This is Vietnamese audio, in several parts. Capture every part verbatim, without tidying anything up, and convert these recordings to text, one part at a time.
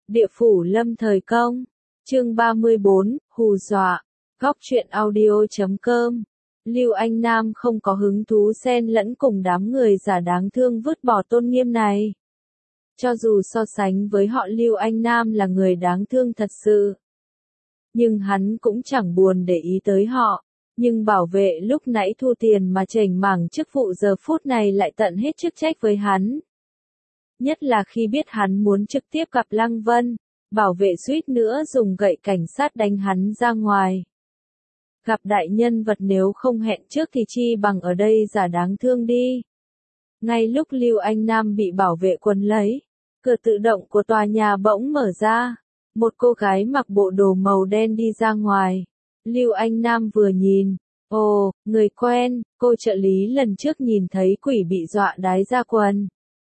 Địa phủ lâm thời công. Chương ba mươi bốn, hù dọa. Góc truyện audio chấm com. Lưu Anh Nam không có hứng thú xen lẫn cùng đám người giả đáng thương vứt bỏ tôn nghiêm này. Cho dù so sánh với họ Lưu Anh Nam là người đáng thương thật sự. Nhưng hắn cũng chẳng buồn để ý tới họ. Nhưng bảo vệ lúc nãy thu tiền mà chểnh mảng chức vụ giờ phút này lại tận hết chức trách với hắn. Nhất là khi biết hắn muốn trực tiếp gặp Lăng Vân, bảo vệ suýt nữa dùng gậy cảnh sát đánh hắn ra ngoài. Gặp đại nhân vật nếu không hẹn trước thì chi bằng ở đây giả đáng thương đi. Ngay lúc Lưu Anh Nam bị bảo vệ quấn lấy, cửa tự động của tòa nhà bỗng mở ra, một cô gái mặc bộ đồ màu đen đi ra ngoài. Lưu Anh Nam vừa nhìn, ồ, người quen, cô trợ lý lần trước nhìn thấy quỷ bị dọa đái ra quần.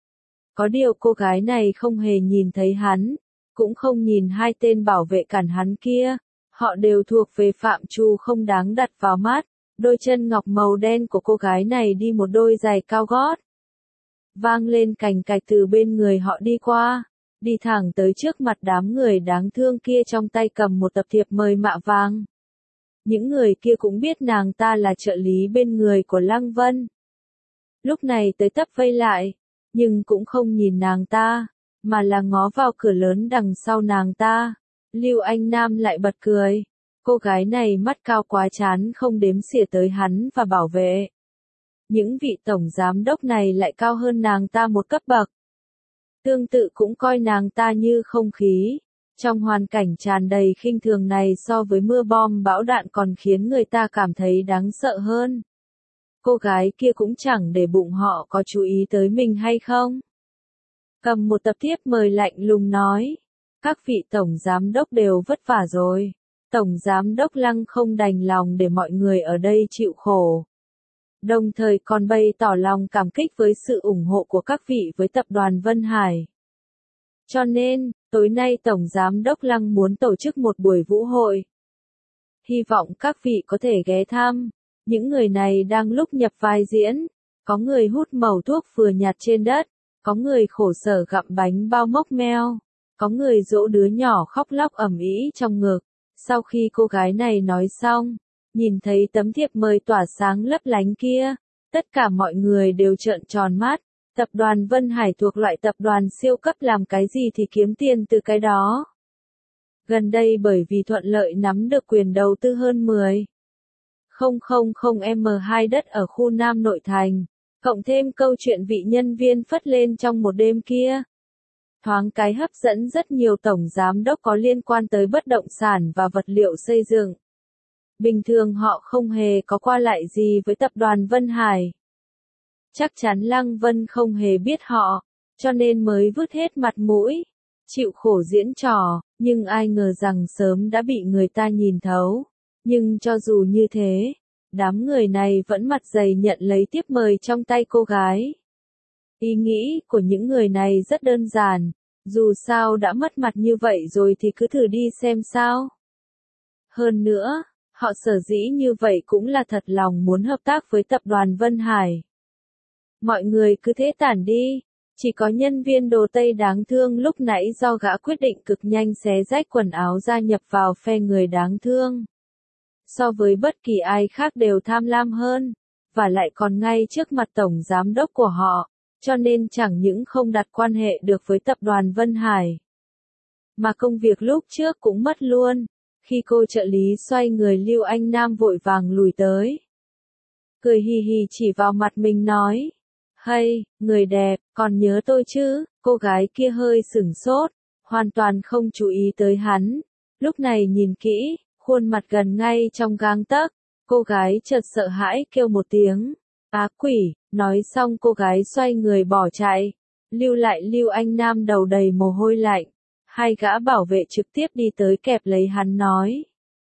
Có điều cô gái này không hề nhìn thấy hắn, cũng không nhìn hai tên bảo vệ cản hắn kia, họ đều thuộc về phạm trù không đáng đặt vào mắt. Đôi chân ngọc màu đen của cô gái này đi một đôi giày cao gót. Vang lên cành cạch từ bên người họ đi qua, đi thẳng tới trước mặt đám người đáng thương kia trong tay cầm một tập thiệp mời mạ vàng. Những người kia cũng biết nàng ta là trợ lý bên người của Lăng Vân. Lúc này tới tấp vây lại, nhưng cũng không nhìn nàng ta, mà là ngó vào cửa lớn đằng sau nàng ta. Lưu Anh Nam lại bật cười. Cô gái này mắt cao quá chán không đếm xỉa tới hắn và bảo vệ. Những vị tổng giám đốc này lại cao hơn nàng ta một cấp bậc. Tương tự cũng coi nàng ta như không khí. Trong hoàn cảnh tràn đầy khinh thường này so với mưa bom bão đạn còn khiến người ta cảm thấy đáng sợ hơn. Cô gái kia cũng chẳng để bụng họ có chú ý tới mình hay không. Cầm một tập thiếp mời lạnh lùng nói. Các vị tổng giám đốc đều vất vả rồi. Tổng giám đốc Lăng không đành lòng để mọi người ở đây chịu khổ. Đồng thời còn bày tỏ lòng cảm kích với sự ủng hộ của các vị với tập đoàn Vân Hải. Cho nên, tối nay Tổng Giám đốc Lăng muốn tổ chức một buổi vũ hội. Hy vọng các vị có thể ghé thăm. Những người này đang lúc nhập vai diễn. Có người hút mẩu thuốc vừa nhặt trên đất. Có người khổ sở gặm bánh bao mốc meo. Có người dỗ đứa nhỏ khóc lóc ầm ĩ trong ngực. Sau khi cô gái này nói xong, nhìn thấy tấm thiệp mời tỏa sáng lấp lánh kia, tất cả mọi người đều trợn tròn mắt. Tập đoàn Vân Hải thuộc loại tập đoàn siêu cấp làm cái gì thì kiếm tiền từ cái đó. Gần đây bởi vì thuận lợi nắm được quyền đầu tư hơn mười nghìn mét hai đất ở khu Nam Nội Thành, cộng thêm câu chuyện vị nhân viên phất lên trong một đêm kia. Thoáng cái hấp dẫn rất nhiều tổng giám đốc có liên quan tới bất động sản và vật liệu xây dựng. Bình thường họ không hề có qua lại gì với tập đoàn Vân Hải. Chắc chắn Lăng Vân không hề biết họ, cho nên mới vứt hết mặt mũi, chịu khổ diễn trò, nhưng ai ngờ rằng sớm đã bị người ta nhìn thấu. Nhưng cho dù như thế, đám người này vẫn mặt dày nhận lấy tiếp mời trong tay cô gái. Ý nghĩ của những người này rất đơn giản, dù sao đã mất mặt như vậy rồi thì cứ thử đi xem sao. Hơn nữa, họ sở dĩ như vậy cũng là thật lòng muốn hợp tác với tập đoàn Vân Hải. Mọi người cứ thế tản đi, chỉ có nhân viên đồ Tây đáng thương lúc nãy do gã quyết định cực nhanh xé rách quần áo gia nhập vào phe người đáng thương. So với bất kỳ ai khác đều tham lam hơn, và lại còn ngay trước mặt tổng giám đốc của họ. Cho nên chẳng những không đặt quan hệ được với tập đoàn Vân Hải, mà công việc lúc trước cũng mất luôn, khi cô trợ lý xoay người Lưu Anh Nam vội vàng lùi tới. Cười hì hì chỉ vào mặt mình nói, hay, người đẹp, còn nhớ tôi chứ? Cô gái kia hơi sửng sốt, hoàn toàn không chú ý tới hắn. Lúc này nhìn kỹ, khuôn mặt gần ngay trong gang tấc, cô gái chợt sợ hãi kêu một tiếng. Á quỷ, nói xong cô gái xoay người bỏ chạy, lưu lại Lưu Anh Nam đầu đầy mồ hôi lạnh. Hai gã bảo vệ trực tiếp đi tới kẹp lấy hắn nói.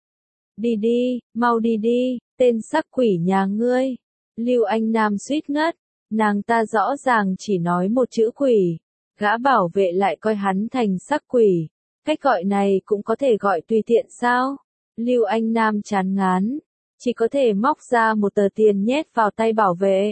Đi đi, mau đi đi, tên sắc quỷ nhà ngươi. Lưu Anh Nam suýt ngất, nàng ta rõ ràng chỉ nói một chữ quỷ. Gã bảo vệ lại coi hắn thành sắc quỷ. Cách gọi này cũng có thể gọi tùy tiện sao? Lưu Anh Nam chán ngán. Chỉ có thể móc ra một tờ tiền nhét vào tay bảo vệ.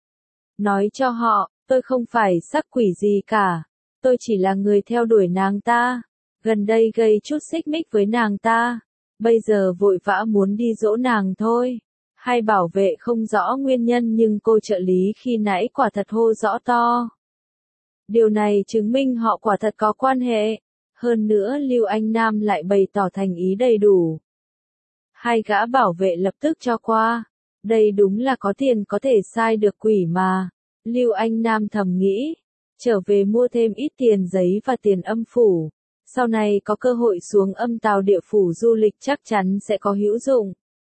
Nói cho họ, tôi không phải sắc quỷ gì cả. Tôi chỉ là người theo đuổi nàng ta. gần đây gây chút xích mích với nàng ta, bây giờ vội vã muốn đi dỗ nàng thôi. Hay bảo vệ không rõ nguyên nhân nhưng cô trợ lý khi nãy quả thật hô rõ to. Điều này chứng minh họ quả thật có quan hệ. Hơn nữa Lưu Anh Nam lại bày tỏ thành ý đầy đủ. Hai gã bảo vệ lập tức cho qua. Đây đúng là có tiền có thể sai được quỷ mà. Lưu Anh Nam thầm nghĩ. Trở về mua thêm ít tiền giấy và tiền âm phủ. Sau này có cơ hội xuống âm tàu địa phủ du lịch chắc chắn sẽ có hữu dụng.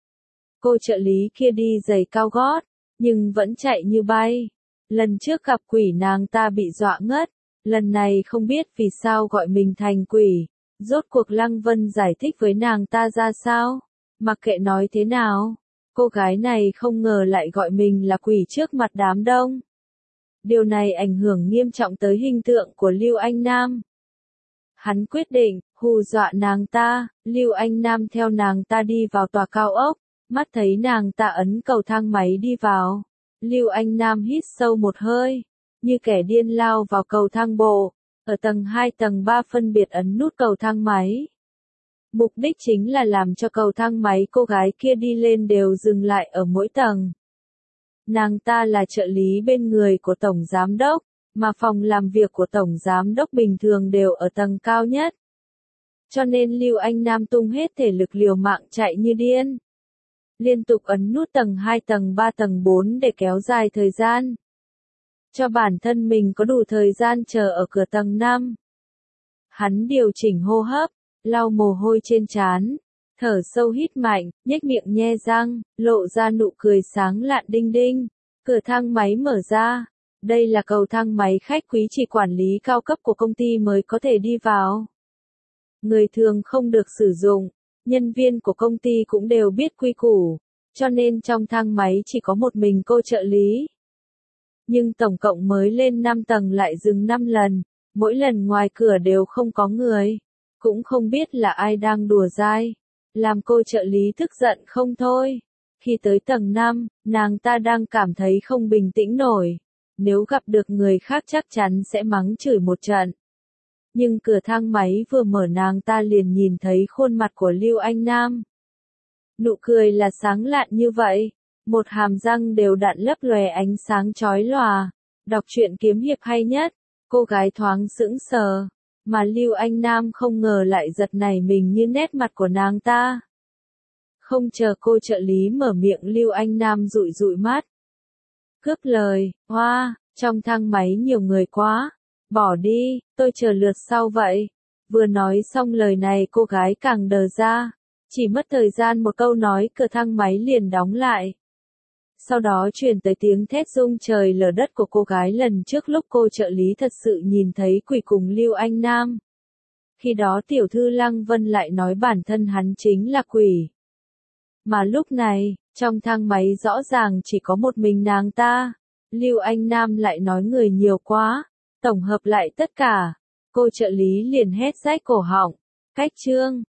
Cô trợ lý kia đi giày cao gót, nhưng vẫn chạy như bay. Lần trước gặp quỷ nàng ta bị dọa ngất, lần này không biết vì sao gọi mình thành quỷ. Rốt cuộc Lăng Vân giải thích với nàng ta ra sao? Mặc kệ nói thế nào, cô gái này không ngờ lại gọi mình là quỷ trước mặt đám đông. Điều này ảnh hưởng nghiêm trọng tới hình tượng của Lưu Anh Nam. Hắn quyết định, hù dọa nàng ta. Lưu Anh Nam theo nàng ta đi vào tòa cao ốc, mắt thấy nàng ta ấn cầu thang máy đi vào. Lưu Anh Nam hít sâu một hơi, như kẻ điên lao vào cầu thang bộ, ở tầng hai tầng ba phân biệt ấn nút cầu thang máy. Mục đích chính là làm cho cầu thang máy cô gái kia đi lên đều dừng lại ở mỗi tầng. Nàng ta là trợ lý bên người của Tổng Giám Đốc, mà phòng làm việc của Tổng Giám Đốc bình thường đều ở tầng cao nhất. Cho nên Lưu Anh Nam tung hết thể lực liều mạng chạy như điên. Liên tục ấn nút tầng hai tầng ba tầng bốn để kéo dài thời gian. Cho bản thân mình có đủ thời gian chờ ở cửa tầng năm. Hắn điều chỉnh hô hấp, lau mồ hôi trên trán, thở sâu hít mạnh, nhếch miệng nhe răng, lộ ra nụ cười sáng lạn đinh đinh. Cửa thang máy mở ra. Đây là cầu thang máy khách quý chỉ quản lý cao cấp của công ty mới có thể đi vào. Người thường không được sử dụng. Nhân viên của công ty cũng đều biết quy củ, cho nên trong thang máy chỉ có một mình cô trợ lý. Nhưng tổng cộng mới lên năm tầng lại dừng năm lần, mỗi lần ngoài cửa đều không có người, cũng không biết là ai đang đùa dai, làm cô trợ lý tức giận không thôi. Khi tới tầng năm, nàng ta đang cảm thấy không bình tĩnh nổi, nếu gặp được người khác chắc chắn sẽ mắng chửi một trận. Nhưng cửa thang máy vừa mở nàng ta liền nhìn thấy khuôn mặt của Lưu Anh Nam. Nụ cười là sáng lạn như vậy, một hàm răng đều đặn lấp lòe ánh sáng chói lòa. Đọc truyện kiếm hiệp hay nhất, cô gái thoáng sững sờ, mà Lưu Anh Nam không ngờ lại giật nảy mình như nét mặt của nàng ta. Không chờ cô trợ lý mở miệng Lưu Anh Nam dụi dụi mắt. Cướp lời, hoa, trong thang máy nhiều người quá. Bỏ đi, tôi chờ lượt sau vậy. Vừa nói xong lời này cô gái càng đờ ra. Chỉ mất thời gian một câu nói cửa thang máy liền đóng lại. Sau đó truyền tới tiếng thét rung trời lở đất của cô gái lần trước lúc cô trợ lý thật sự nhìn thấy quỷ cùng Lưu Anh Nam. Khi đó tiểu thư Lăng Vân lại nói bản thân hắn chính là quỷ. Mà lúc này, trong thang máy rõ ràng chỉ có một mình nàng ta. Lưu Anh Nam lại nói người nhiều quá. Tổng hợp lại tất cả, cô trợ lý liền hét rách cổ họng. Cách chương